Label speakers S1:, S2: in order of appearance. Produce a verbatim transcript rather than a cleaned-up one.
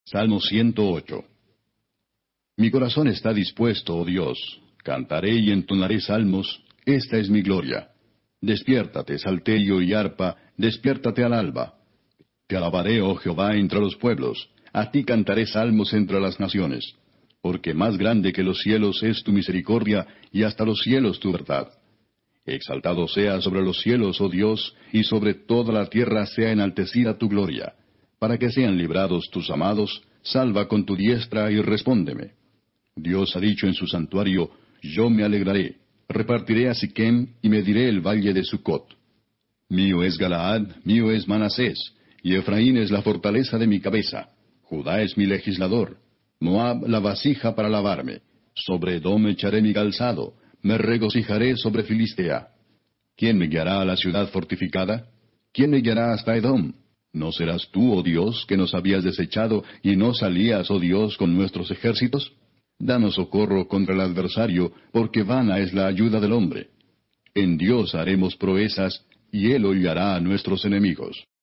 S1: Salmo ciento ocho. Mi corazón está dispuesto, oh Dios. Cantaré y entonaré salmos. Esta es mi gloria. Despiértate, salterio y arpa, despiértate al alba. Te alabaré, oh Jehová, entre los pueblos. A ti cantaré salmos entre las naciones. Porque más grande que los cielos es tu misericordia, y hasta los cielos tu verdad. Exaltado sea sobre los cielos, oh Dios, y sobre toda la tierra sea enaltecida tu gloria. Para que sean librados tus amados, salva con tu diestra y respóndeme. Dios ha dicho en su santuario, yo me alegraré, repartiré a Siquem y mediré el valle de Sucot. Mío es Galaad, mío es Manasés, y Efraín es la fortaleza de mi cabeza. Judá es mi legislador, Moab la vasija para lavarme. Sobre Edom echaré mi calzado, me regocijaré sobre Filistea. ¿Quién me guiará a la ciudad fortificada? ¿Quién me guiará hasta Edom? ¿No serás tú, oh Dios, que nos habías desechado, y no salías, oh Dios, con nuestros ejércitos? Danos socorro contra el adversario, porque vana es la ayuda del hombre. En Dios haremos proezas, y Él hollará a nuestros enemigos.